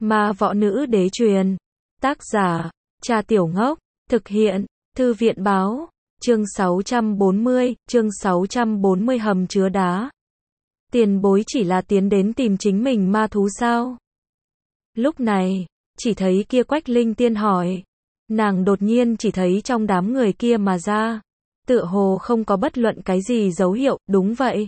Ma võ nữ đế truyền. Tác giả, Cha Tiểu Ngốc. Thực hiện, Thư viện báo. Chương 640 hầm chứa đá. Tiền bối chỉ là tiến đến tìm chính mình ma thú sao? Lúc này, chỉ thấy kia Quách Linh Tiên hỏi. Nàng đột nhiên chỉ thấy trong đám người kia mà ra. Tựa hồ không có bất luận cái gì dấu hiệu, đúng vậy.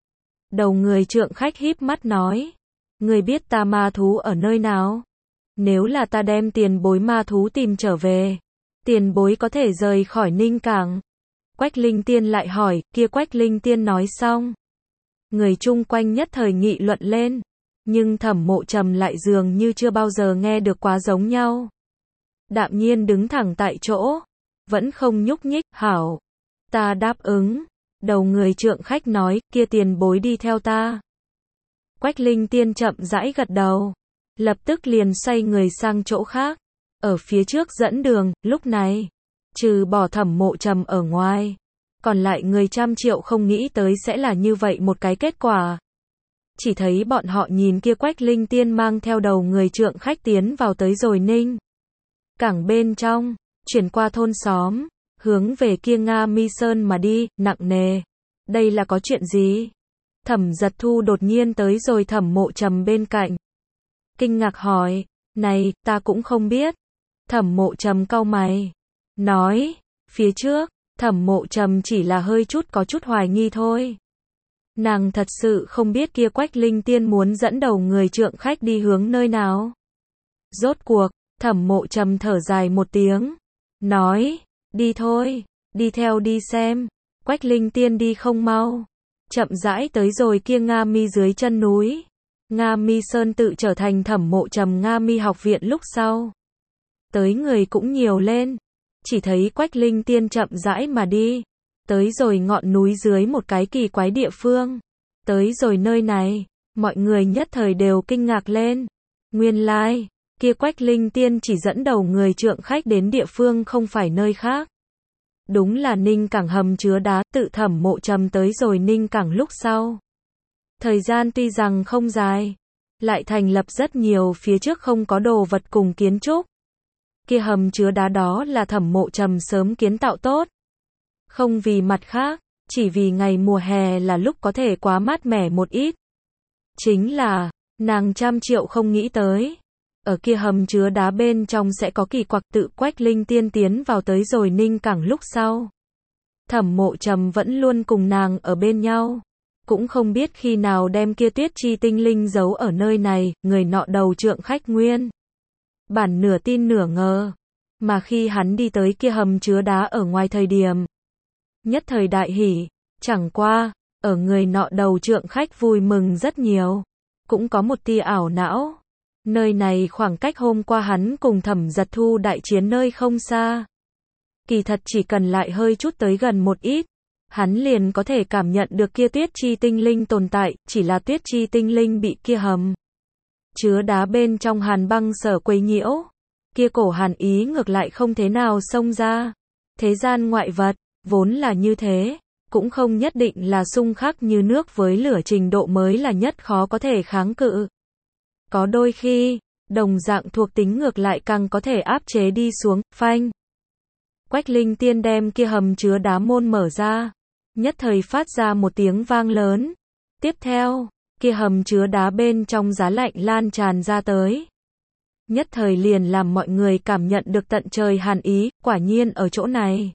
Đầu người trượng khách híp mắt nói. Người biết ta ma thú ở nơi nào? Nếu là ta đem tiền bối ma thú tìm trở về, tiền bối có thể rời khỏi Ninh Cảng. Quách Linh Tiên lại hỏi, kia Quách Linh Tiên nói xong. Người chung quanh nhất thời nghị luận lên, nhưng Thẩm Mộ Trầm lại dường như chưa bao giờ nghe được quá giống nhau. Đạm nhiên đứng thẳng tại chỗ, vẫn không nhúc nhích, hảo. Ta đáp ứng. Đầu người trượng khách nói, kia tiền bối đi theo ta. Quách Linh Tiên chậm rãi gật đầu, lập tức liền xoay người sang chỗ khác, ở phía trước dẫn đường. Lúc này, trừ bỏ Thẩm Mộ Trầm ở ngoài, còn lại người trăm triệu không nghĩ tới sẽ là như vậy một cái kết quả. Chỉ thấy bọn họ nhìn kia Quách Linh Tiên mang theo đầu người trượng khách tiến vào tới rồi Ninh Cảng bên trong, chuyển qua thôn xóm, hướng về kia Nga Mi Sơn mà đi, nặng nề. Đây là có chuyện gì? Thẩm Giật Thu đột nhiên tới rồi Thẩm Mộ Trầm bên cạnh. Kinh ngạc hỏi, này, ta cũng không biết. Thẩm Mộ Trầm cau mày, nói, phía trước, Thẩm Mộ Trầm chỉ là hơi chút có chút hoài nghi thôi. Nàng thật sự không biết kia Quách Linh Tiên muốn dẫn đầu người trượng khách đi hướng nơi nào. Rốt cuộc, Thẩm Mộ Trầm thở dài một tiếng, nói, đi thôi, đi theo đi xem. Quách Linh Tiên đi không mau, chậm rãi tới rồi kia Nga Mi dưới chân núi. Nga Mi Sơn tự trở thành Thẩm Mộ Trầm Nga Mi học viện lúc sau. Tới người cũng nhiều lên, chỉ thấy Quách Linh Tiên chậm rãi mà đi, tới rồi ngọn núi dưới một cái kỳ quái địa phương. Tới rồi nơi này, mọi người nhất thời đều kinh ngạc lên. Nguyên lai, kia Quách Linh Tiên chỉ dẫn đầu người trượng khách đến địa phương không phải nơi khác. Đúng là Ninh Cảng hầm chứa đá. Tự Thẩm Mộ Trầm tới rồi Ninh Cảng lúc sau. Thời gian tuy rằng không dài, lại thành lập rất nhiều phía trước không có đồ vật cùng kiến trúc. Kia hầm chứa đá đó là Thẩm Mộ Trầm sớm kiến tạo tốt. Không vì mặt khác, chỉ vì ngày mùa hè là lúc có thể quá mát mẻ một ít. Chính là, nàng trăm triệu không nghĩ tới. Ở kia hầm chứa đá bên trong sẽ có kỳ quặc. Tự Quách Linh Tiên tiến vào tới rồi Ninh Cảng lúc sau. Thẩm Mộ Trầm vẫn luôn cùng nàng ở bên nhau. Cũng không biết khi nào đem kia Tuyết Chi tinh linh giấu ở nơi này. Người nọ đầu trượng khách nguyên bản nửa tin nửa ngờ. Mà khi hắn đi tới kia hầm chứa đá ở ngoài thời điểm, nhất thời đại hỉ. Chẳng qua, ở người nọ đầu trượng khách vui mừng rất nhiều. Cũng có một tia ảo não. Nơi này khoảng cách hôm qua hắn cùng Thẩm Giật Thu đại chiến nơi không xa. Kỳ thật chỉ cần lại hơi chút tới gần một ít, hắn liền có thể cảm nhận được kia Tuyết Chi tinh linh tồn tại. Chỉ là Tuyết Chi tinh linh bị kia hầm chứa đá bên trong hàn băng sở quấy nhiễu. Kia cổ hàn ý ngược lại không thế nào xông ra. Thế gian ngoại vật, vốn là như thế, cũng không nhất định là xung khắc như nước với lửa trình độ mới là nhất khó có thể kháng cự. Có đôi khi, đồng dạng thuộc tính ngược lại càng có thể áp chế đi xuống. Phanh. Quách Linh Tiên đem kia hầm chứa đá môn mở ra, nhất thời phát ra một tiếng vang lớn. Tiếp theo, kia hầm chứa đá bên trong giá lạnh lan tràn ra tới. Nhất thời liền làm mọi người cảm nhận được tận trời hàn ý. Quả nhiên ở chỗ này,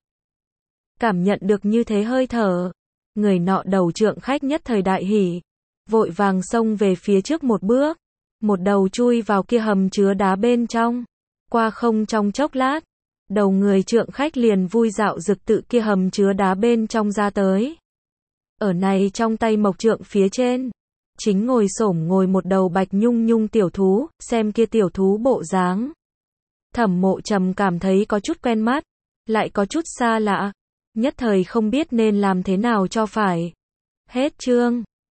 cảm nhận được như thế hơi thở, người nọ đầu trượng khách nhất thời đại hỉ, vội vàng xông về phía trước một bước, một đầu chui vào kia hầm chứa đá bên trong. Qua không trong chốc lát, đầu người trượng khách liền vui dạo rực tự kia hầm chứa đá bên trong ra tới. Ở này trong tay mộc trượng phía trên, chính ngồi xổm ngồi một đầu bạch nhung nhung tiểu thú. Xem kia tiểu thú bộ dáng, Thẩm Mộ Trầm cảm thấy có chút quen mắt, lại có chút xa lạ, nhất thời không biết nên làm thế nào cho phải. Hết chương.